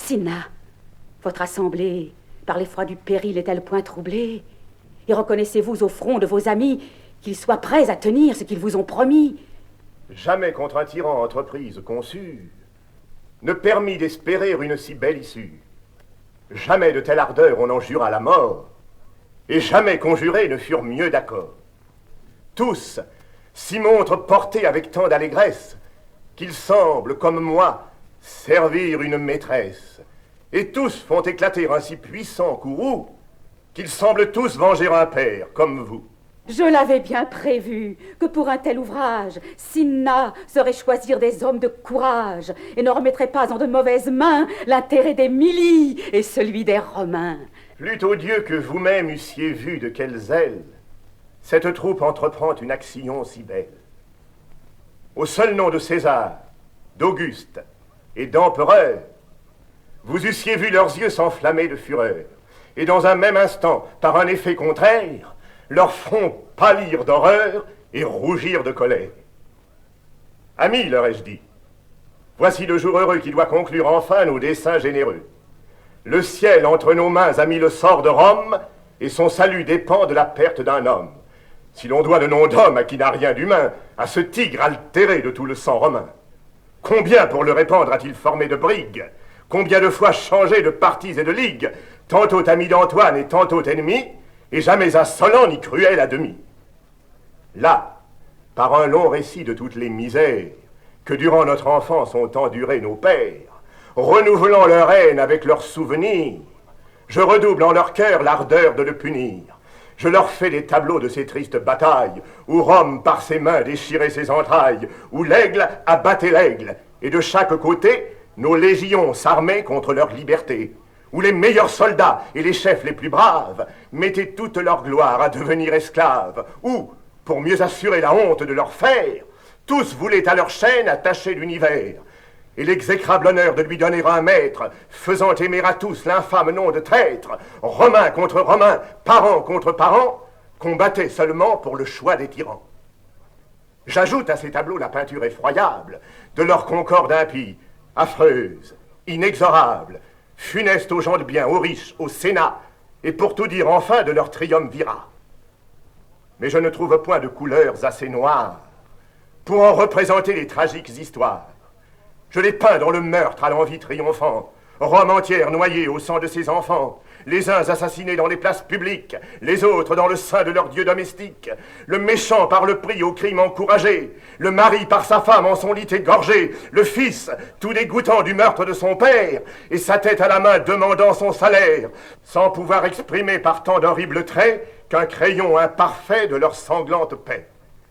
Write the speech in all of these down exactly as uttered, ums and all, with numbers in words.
Cinna, votre assemblée, par l'effroi du péril, est-elle point troublée? Et reconnaissez-vous au front de vos amis qu'ils soient prêts à tenir ce qu'ils vous ont promis? Jamais contre un tyran entreprise conçue ne permit d'espérer une si belle issue. Jamais de telle ardeur on en jura la mort, et jamais conjurés ne furent mieux d'accord. Tous s'y montrent portés avec tant d'allégresse qu'ils semblent, comme moi, servir une maîtresse. Et tous font éclater un si puissant courroux qu'ils semblent tous venger un père, comme vous. Je l'avais bien prévu, que pour un tel ouvrage, Cinna saurait choisir des hommes de courage et ne remettrait pas en de mauvaises mains l'intérêt des Milies et celui des Romains. Plutôt Dieu que vous-même eussiez vu de quel zèle cette troupe entreprend une action si belle. Au seul nom de César, d'Auguste et d'Empereur, vous eussiez vu leurs yeux s'enflammer de fureur, et dans un même instant, par un effet contraire, leur front pâlir d'horreur et rougir de colère. Amis, leur ai-je dit, voici le jour heureux qui doit conclure enfin nos desseins généreux. Le ciel entre nos mains a mis le sort de Rome, et son salut dépend de la perte d'un homme. Si l'on doit le nom d'homme à qui n'a rien d'humain, à ce tigre altéré de tout le sang romain. Combien pour le répandre a-t-il formé de brigues? Combien de fois changé de partis et de ligues, tantôt ami d'Antoine et tantôt ennemi, et jamais insolent ni cruel à demi. Là, par un long récit de toutes les misères que durant notre enfance ont enduré nos pères, renouvelant leur haine avec leurs souvenirs, je redouble en leur cœur l'ardeur de le punir. Je leur fais des tableaux de ces tristes batailles, où Rome par ses mains déchirait ses entrailles, où l'aigle abattait l'aigle, et de chaque côté, nos légions s'armaient contre leur liberté, où les meilleurs soldats et les chefs les plus braves mettaient toute leur gloire à devenir esclaves, où, pour mieux assurer la honte de leur faire, tous voulaient à leur chaîne attacher l'univers, et l'exécrable honneur de lui donner un maître, faisant aimer à tous l'infâme nom de traître, Romains contre Romains, parents contre parents, combattaient seulement pour le choix des tyrans. J'ajoute à ces tableaux la peinture effroyable de leur concorde impie, affreuse, inexorable, funeste aux gens de bien, aux riches, au Sénat, et pour tout dire enfin de leur triumvirat. Mais je ne trouve point de couleurs assez noires pour en représenter les tragiques histoires. Je les peins dans le meurtre à l'envie triomphant, Rome entière noyée au sang de ses enfants, les uns assassinés dans les places publiques, les autres dans le sein de leurs dieux domestiques, le méchant par le prix au crime encouragé, le mari par sa femme en son lit égorgé, le fils tout dégoûtant du meurtre de son père, et sa tête à la main demandant son salaire, sans pouvoir exprimer par tant d'horribles traits qu'un crayon imparfait de leur sanglante paix.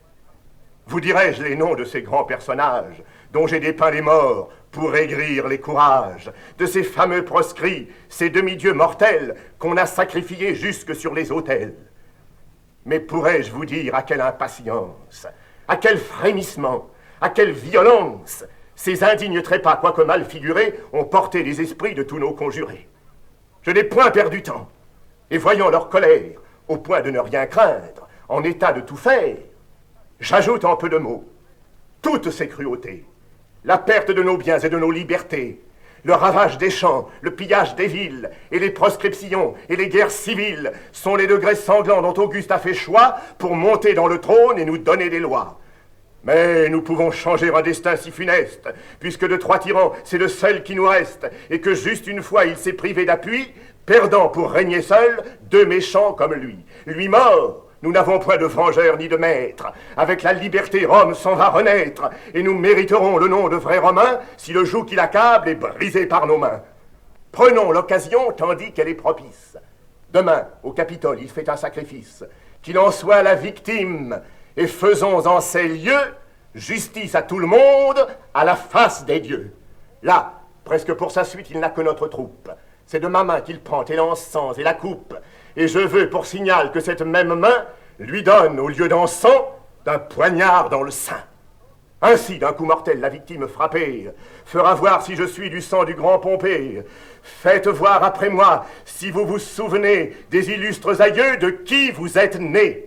Vous dirai-je les noms de ces grands personnages, dont j'ai dépeint les morts pour aigrir les courages, de ces fameux proscrits, ces demi-dieux mortels qu'on a sacrifiés jusque sur les autels. Mais pourrais-je vous dire à quelle impatience, à quel frémissement, à quelle violence ces indignes trépas, quoique mal figurés, ont porté les esprits de tous nos conjurés. Je n'ai point perdu temps, et voyant leur colère, au point de ne rien craindre, en état de tout faire, j'ajoute en peu de mots toutes ces cruautés, la perte de nos biens et de nos libertés, le ravage des champs, le pillage des villes, et les proscriptions et les guerres civiles sont les degrés sanglants dont Auguste a fait choix pour monter dans le trône et nous donner des lois. Mais nous pouvons changer un destin si funeste, puisque de trois tyrans, c'est le seul qui nous reste, et que juste une fois il s'est privé d'appui, perdant pour régner seul deux méchants comme lui. Lui mort, nous n'avons point de vengeur ni de maître. Avec la liberté, Rome s'en va renaître, et nous mériterons le nom de vrais Romains si le joug qui l'accable est brisé par nos mains. Prenons l'occasion tandis qu'elle est propice. Demain, au Capitole, il fait un sacrifice. Qu'il en soit la victime, et faisons en ces lieux justice à tout le monde, à la face des dieux. Là, presque pour sa suite, il n'a que notre troupe. C'est de ma main qu'il prend et l'encens et la coupe, et je veux pour signal que cette même main lui donne, au lieu d'encens, d'un poignard dans le sein. Ainsi, d'un coup mortel, la victime frappée fera voir si je suis du sang du grand Pompée. Faites voir après moi si vous vous souvenez des illustres aïeux de qui vous êtes nés.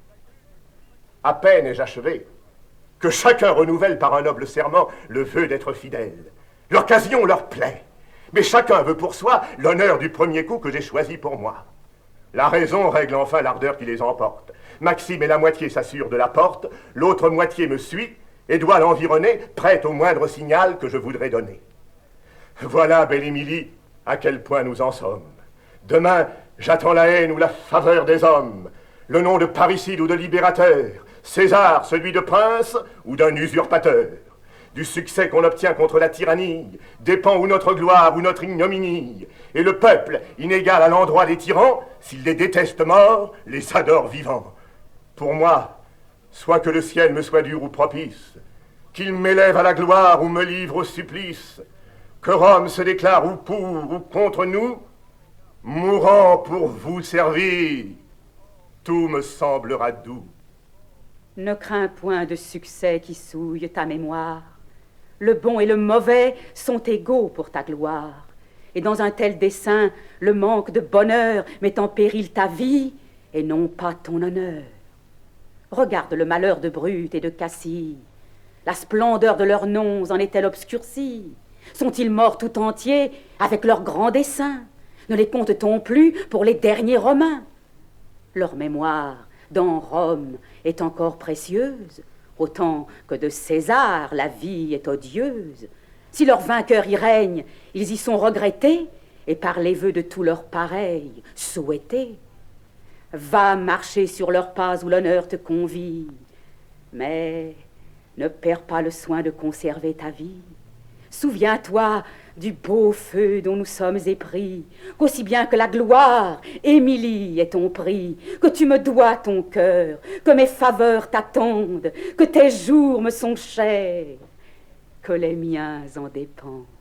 À peine ai-je achevé que chacun renouvelle par un noble serment le vœu d'être fidèle. L'occasion leur plaît, Mais chacun veut pour soi l'honneur du premier coup que j'ai choisi pour moi. La raison règle enfin l'ardeur qui les emporte. Maxime et la moitié s'assurent de la porte, l'autre moitié me suit et doit l'environner, prête au moindre signal que je voudrais donner. Voilà, belle Émilie, à quel point nous en sommes. Demain, j'attends la haine ou la faveur des hommes, le nom de parricide ou de libérateur, César, celui de prince ou d'un usurpateur. Du succès qu'on obtient contre la tyrannie dépend ou notre gloire ou notre ignominie. Et le peuple, inégal à l'endroit des tyrans, s'il les déteste morts, les adore vivants. Pour moi, soit que le ciel me soit dur ou propice, qu'il m'élève à la gloire ou me livre au supplice, que Rome se déclare ou pour ou contre nous, mourant pour vous servir, tout me semblera doux. Ne crains point de succès qui souille ta mémoire. Le bon et le mauvais sont égaux pour ta gloire. Et dans un tel dessein, le manque de bonheur met en péril ta vie et non pas ton honneur. Regarde le malheur de Brute et de Cassie. La splendeur de leurs noms en est-elle obscurcie? Sont-ils morts tout entiers avec leur grand dessein? Ne les compte-t-on plus pour les derniers Romains? Leur mémoire, dans Rome, est encore précieuse, autant que de César la vie est odieuse. Si leurs vainqueurs y règnent, ils y sont regrettés, et par les vœux de tous leurs pareils, souhaités. Va marcher sur leurs pas où l'honneur te convie, mais ne perds pas le soin de conserver ta vie. Souviens-toi du beau feu dont nous sommes épris, qu'aussi bien que la gloire, Émilie, est ton prix, que tu me dois ton cœur, que mes faveurs t'attendent, que tes jours me sont chers, que les miens en dépendent.